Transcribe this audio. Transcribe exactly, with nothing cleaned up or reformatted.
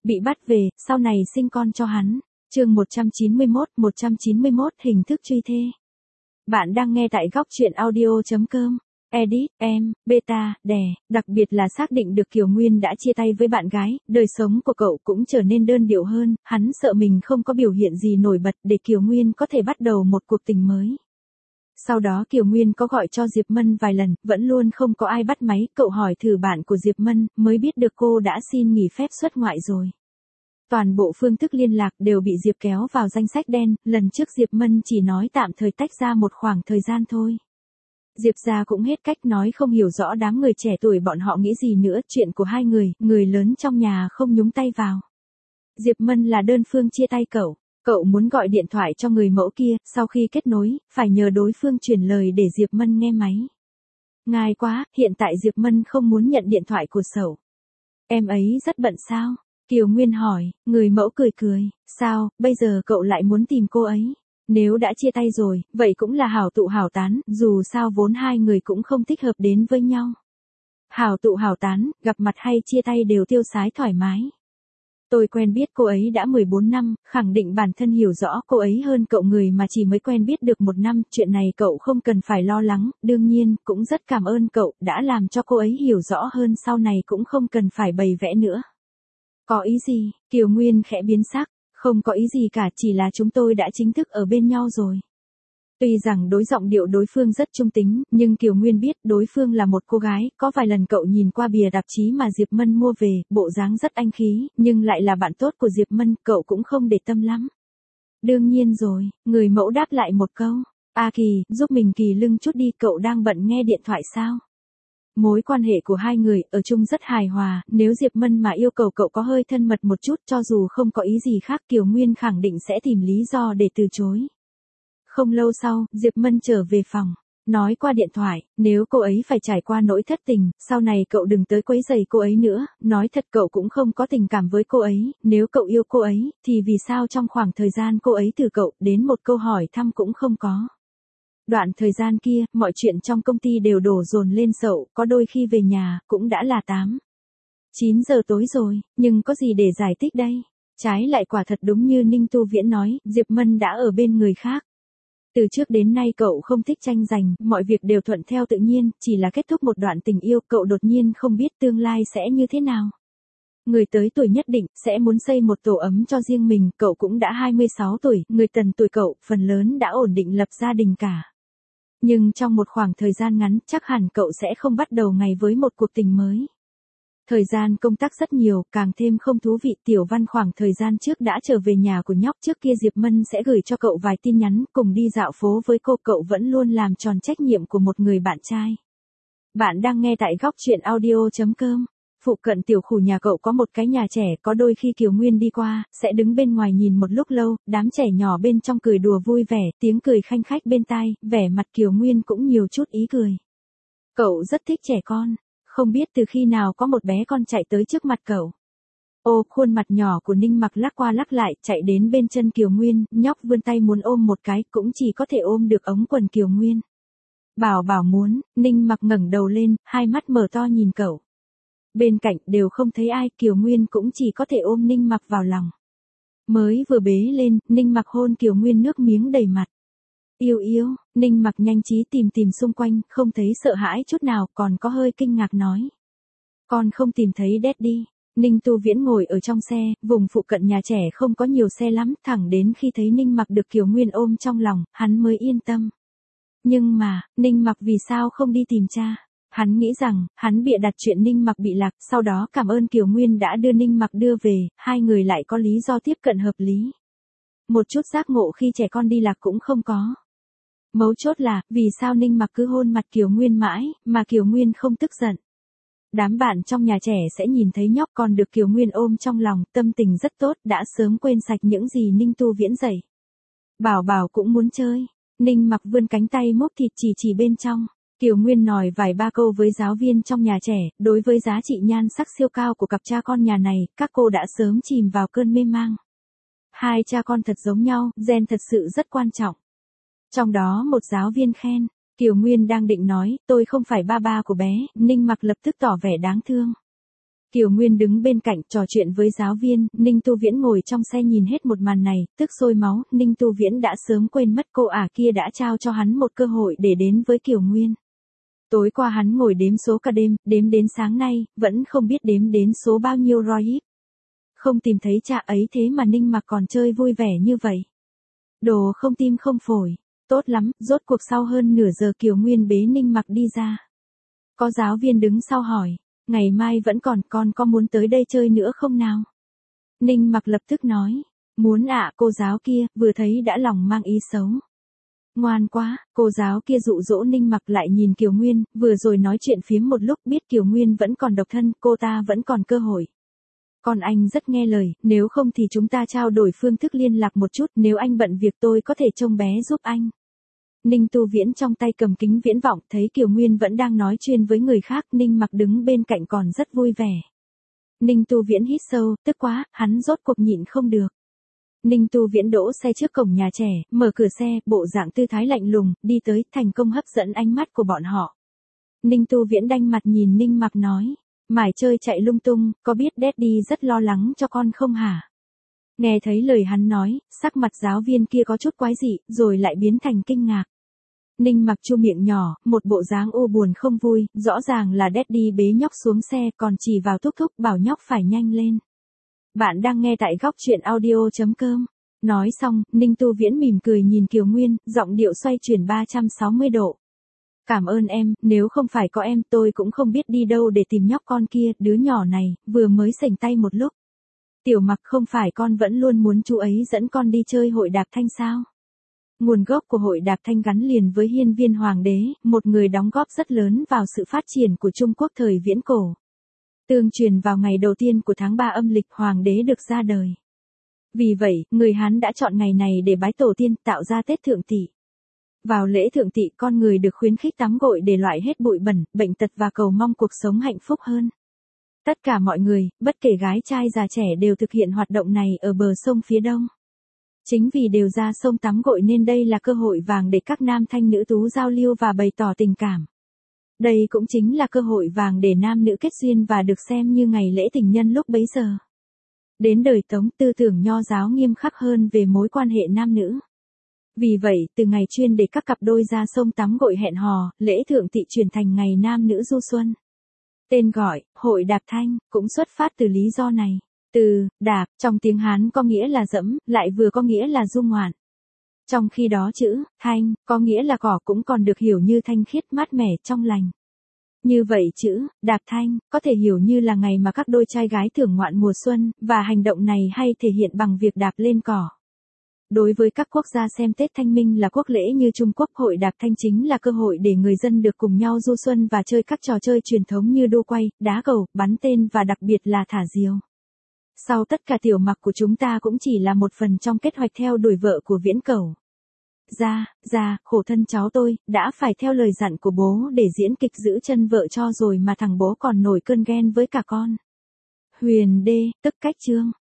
bị bắt về, sau này sinh con cho hắn. Chương một trăm chín mươi mốt, một trăm chín mươi mốt hình thức truy thê. Bạn đang nghe tại góc truyện audio chấm com. Edit, em, beta, đè, đặc biệt là xác định được Kiều Nguyên đã chia tay với bạn gái, đời sống của cậu cũng trở nên đơn điệu hơn, hắn sợ mình không có biểu hiện gì nổi bật để Kiều Nguyên có thể bắt đầu một cuộc tình mới. Sau đó Kiều Nguyên có gọi cho Diệp Mân vài lần, vẫn luôn không có ai bắt máy, cậu hỏi thử bạn của Diệp Mân, mới biết được cô đã xin nghỉ phép xuất ngoại rồi. Toàn bộ phương thức liên lạc đều bị Diệp kéo vào danh sách đen, lần trước Diệp Mân chỉ nói tạm thời tách ra một khoảng thời gian thôi. Diệp gia cũng hết cách nói không hiểu rõ đám người trẻ tuổi bọn họ nghĩ gì nữa, chuyện của hai người, người lớn trong nhà không nhúng tay vào. Diệp Mân là đơn phương chia tay cậu, cậu muốn gọi điện thoại cho người mẫu kia, sau khi kết nối, phải nhờ đối phương truyền lời để Diệp Mân nghe máy. Ngại quá, hiện tại Diệp Mân không muốn nhận điện thoại của Sẩu. Em ấy rất bận sao? Kiều Nguyên hỏi, người mẫu cười cười, sao, bây giờ cậu lại muốn tìm cô ấy? Nếu đã chia tay rồi, vậy cũng là hảo tụ hảo tán, dù sao vốn hai người cũng không thích hợp đến với nhau. Hảo tụ hảo tán, gặp mặt hay chia tay đều tiêu sái thoải mái. Tôi quen biết cô ấy đã mười bốn năm, khẳng định bản thân hiểu rõ cô ấy hơn cậu, người mà chỉ mới quen biết được một năm, chuyện này cậu không cần phải lo lắng, đương nhiên, cũng rất cảm ơn cậu, đã làm cho cô ấy hiểu rõ hơn, sau này cũng không cần phải bày vẽ nữa. Có ý gì? Kiều Nguyên khẽ biến sắc, không có ý gì cả, chỉ là chúng tôi đã chính thức ở bên nhau rồi. Tuy rằng đối giọng điệu đối phương rất trung tính, nhưng Kiều Nguyên biết đối phương là một cô gái, có vài lần cậu nhìn qua bìa tạp chí mà Diệp Mân mua về, bộ dáng rất anh khí, nhưng lại là bạn tốt của Diệp Mân, cậu cũng không để tâm lắm. Đương nhiên rồi, người mẫu đáp lại một câu, A Kỳ, giúp mình kỳ lưng chút đi, cậu đang bận nghe điện thoại sao? Mối quan hệ của hai người ở chung rất hài hòa, nếu Diệp Mân mà yêu cầu cậu có hơi thân mật một chút, cho dù không có ý gì khác, Kiều Nguyên khẳng định sẽ tìm lý do để từ chối. Không lâu sau, Diệp Mân trở về phòng, nói qua điện thoại, nếu cô ấy phải trải qua nỗi thất tình, sau này cậu đừng tới quấy rầy cô ấy nữa, nói thật cậu cũng không có tình cảm với cô ấy, nếu cậu yêu cô ấy, thì vì sao trong khoảng thời gian cô ấy từ cậu đến một câu hỏi thăm cũng không có. Đoạn thời gian kia, mọi chuyện trong công ty đều đổ dồn lên Sẩu, có đôi khi về nhà, cũng đã là tám, chín giờ tối rồi, nhưng có gì để giải thích đây? Trái lại quả thật đúng như Ninh Tu Viễn nói, Diệp Mân đã ở bên người khác. Từ trước đến nay cậu không thích tranh giành, mọi việc đều thuận theo tự nhiên, chỉ là kết thúc một đoạn tình yêu, cậu đột nhiên không biết tương lai sẽ như thế nào. Người tới tuổi nhất định, sẽ muốn xây một tổ ấm cho riêng mình, cậu cũng đã hai mươi sáu tuổi, người tần tuổi cậu, phần lớn đã ổn định lập gia đình cả. Nhưng trong một khoảng thời gian ngắn, chắc hẳn cậu sẽ không bắt đầu ngày với một cuộc tình mới. Thời gian công tác rất nhiều, càng thêm không thú vị. Tiểu Văn khoảng thời gian trước đã trở về nhà của nhóc, trước kia Diệp Mân sẽ gửi cho cậu vài tin nhắn, cùng đi dạo phố với cô, cậu vẫn luôn làm tròn trách nhiệm của một người bạn trai. Bạn đang nghe tại góc truyện audio chấm com. Phụ cận tiểu khu nhà cậu có một cái nhà trẻ, có đôi khi Kiều Nguyên đi qua, sẽ đứng bên ngoài nhìn một lúc lâu, đám trẻ nhỏ bên trong cười đùa vui vẻ, tiếng cười khanh khách bên tai, vẻ mặt Kiều Nguyên cũng nhiều chút ý cười. Cậu rất thích trẻ con, không biết từ khi nào có một bé con chạy tới trước mặt cậu. Ô, khuôn mặt nhỏ của Ninh Mặc lắc qua lắc lại, chạy đến bên chân Kiều Nguyên, nhóc vươn tay muốn ôm một cái, cũng chỉ có thể ôm được ống quần Kiều Nguyên. Bảo bảo muốn, Ninh Mặc ngẩng đầu lên, hai mắt mở to nhìn cậu. Bên cạnh đều không thấy ai, Kiều Nguyên cũng chỉ có thể ôm Ninh Mặc vào lòng. Mới vừa bế lên, Ninh Mặc hôn Kiều Nguyên nước miếng đầy mặt. Yêu yêu, Ninh Mặc nhanh trí tìm tìm xung quanh, không thấy sợ hãi chút nào, còn có hơi kinh ngạc nói. Con không tìm thấy Daddy. Ninh Tu Viễn ngồi ở trong xe, vùng phụ cận nhà trẻ không có nhiều xe lắm, thẳng đến khi thấy Ninh Mặc được Kiều Nguyên ôm trong lòng, hắn mới yên tâm. Nhưng mà, Ninh Mặc vì sao không đi tìm cha? Hắn nghĩ rằng, hắn bịa đặt chuyện Ninh Mặc bị lạc, sau đó cảm ơn Kiều Nguyên đã đưa Ninh Mặc đưa về, hai người lại có lý do tiếp cận hợp lý. Một chút giác ngộ khi trẻ con đi lạc cũng không có. Mấu chốt là, vì sao Ninh Mặc cứ hôn mặt Kiều Nguyên mãi, mà Kiều Nguyên không tức giận. Đám bạn trong nhà trẻ sẽ nhìn thấy nhóc còn được Kiều Nguyên ôm trong lòng, tâm tình rất tốt, đã sớm quên sạch những gì Ninh Tu Viễn dạy. Bảo bảo cũng muốn chơi. Ninh Mặc vươn cánh tay múc thịt chỉ chỉ bên trong. Kiều Nguyên nói vài ba câu với giáo viên trong nhà trẻ, đối với giá trị nhan sắc siêu cao của cặp cha con nhà này, các cô đã sớm chìm vào cơn mê mang. Hai cha con thật giống nhau, gen thật sự rất quan trọng. Trong đó một giáo viên khen, Kiều Nguyên đang định nói, tôi không phải ba ba của bé, Ninh Mặc lập tức tỏ vẻ đáng thương. Kiều Nguyên đứng bên cạnh trò chuyện với giáo viên, Ninh Tu Viễn ngồi trong xe nhìn hết một màn này, tức sôi máu, Ninh Tu Viễn đã sớm quên mất cô ả kia đã trao cho hắn một cơ hội để đến với Kiều Nguyên. Tối qua hắn ngồi đếm số cả đêm, đếm đến sáng nay, vẫn không biết đếm đến số bao nhiêu roi híp. Không tìm thấy cha ấy thế mà Ninh Mặc còn chơi vui vẻ như vậy. Đồ không tim không phổi. Tốt lắm, rốt cuộc sau hơn nửa giờ Kiều Nguyên bế Ninh Mặc đi ra. Có giáo viên đứng sau hỏi, ngày mai vẫn còn, con có muốn tới đây chơi nữa không nào? Ninh Mặc lập tức nói, muốn ạ. Cô giáo kia, vừa thấy đã lòng mang ý xấu. Ngoan quá, cô giáo kia dụ dỗ Ninh Mặc lại nhìn Kiều Nguyên, vừa rồi nói chuyện phiếm một lúc biết Kiều Nguyên vẫn còn độc thân, cô ta vẫn còn cơ hội. Còn anh rất nghe lời, nếu không thì chúng ta trao đổi phương thức liên lạc một chút, nếu anh bận việc tôi có thể trông bé giúp anh. Ninh Tu Viễn trong tay cầm kính viễn vọng, thấy Kiều Nguyên vẫn đang nói chuyện với người khác, Ninh Mặc đứng bên cạnh còn rất vui vẻ. Ninh Tu Viễn hít sâu, tức quá, hắn rốt cuộc nhịn không được. Ninh Tu Viễn đỗ xe trước cổng nhà trẻ, mở cửa xe, bộ dạng tư thái lạnh lùng, đi tới, thành công hấp dẫn ánh mắt của bọn họ. Ninh Tu Viễn đanh mặt nhìn Ninh Mặc nói, mải chơi chạy lung tung, có biết Daddy rất lo lắng cho con không hả? Nghe thấy lời hắn nói, sắc mặt giáo viên kia có chút quái dị, rồi lại biến thành kinh ngạc. Ninh Mặc chu miệng nhỏ, một bộ dáng u buồn không vui, rõ ràng là Daddy bế nhóc xuống xe còn chỉ vào thúc thúc bảo nhóc phải nhanh lên. Bạn đang nghe tại góc truyện audio chấm com. Nói xong, Ninh Tu Viễn mỉm cười nhìn Kiều Nguyên, giọng điệu xoay chuyển ba trăm sáu mươi độ. Cảm ơn em, nếu không phải có em tôi cũng không biết đi đâu để tìm nhóc con kia, đứa nhỏ này, vừa mới sành tay một lúc. Tiểu Mặc không phải con vẫn luôn muốn chú ấy dẫn con đi chơi hội đạp thanh sao? Nguồn gốc của hội đạp thanh gắn liền với hiên viên hoàng đế, một người đóng góp rất lớn vào sự phát triển của Trung Quốc thời viễn cổ. Tương truyền vào ngày đầu tiên của tháng ba âm lịch hoàng đế được ra đời. Vì vậy, người Hán đã chọn ngày này để bái tổ tiên, tạo ra Tết Thượng Tỵ. Vào lễ Thượng Tỵ con người được khuyến khích tắm gội để loại hết bụi bẩn, bệnh tật và cầu mong cuộc sống hạnh phúc hơn. Tất cả mọi người, bất kể gái trai già trẻ đều thực hiện hoạt động này ở bờ sông phía đông. Chính vì đều ra sông tắm gội nên đây là cơ hội vàng để các nam thanh nữ tú giao lưu và bày tỏ tình cảm. Đây cũng chính là cơ hội vàng để nam nữ kết duyên và được xem như ngày lễ tình nhân lúc bấy giờ. Đến đời Tống, tư tưởng nho giáo nghiêm khắc hơn về mối quan hệ nam nữ. Vì vậy, từ ngày chuyên để các cặp đôi ra sông tắm gội hẹn hò, lễ Thượng Tỵ chuyển thành ngày nam nữ du xuân. Tên gọi, hội đạp thanh, cũng xuất phát từ lý do này. Từ, đạp, trong tiếng Hán có nghĩa là dẫm, lại vừa có nghĩa là du ngoạn. Trong khi đó chữ, thanh, có nghĩa là cỏ cũng còn được hiểu như thanh khiết mát mẻ trong lành. Như vậy chữ, đạp thanh, có thể hiểu như là ngày mà các đôi trai gái thưởng ngoạn mùa xuân, và hành động này hay thể hiện bằng việc đạp lên cỏ. Đối với các quốc gia xem Tết Thanh Minh là quốc lễ như Trung Quốc, hội đạp thanh chính là cơ hội để người dân được cùng nhau du xuân và chơi các trò chơi truyền thống như đu quay, đá cầu, bắn tên và đặc biệt là thả diều. Sau tất cả Tiểu Mặc của chúng ta cũng chỉ là một phần trong kế hoạch theo đuổi vợ của Viễn Cẩu. Ra, ra, khổ thân cháu tôi, đã phải theo lời dặn của bố để diễn kịch giữ chân vợ cho rồi mà thằng bố còn nổi cơn ghen với cả con. Huyền đê, tức cách chương.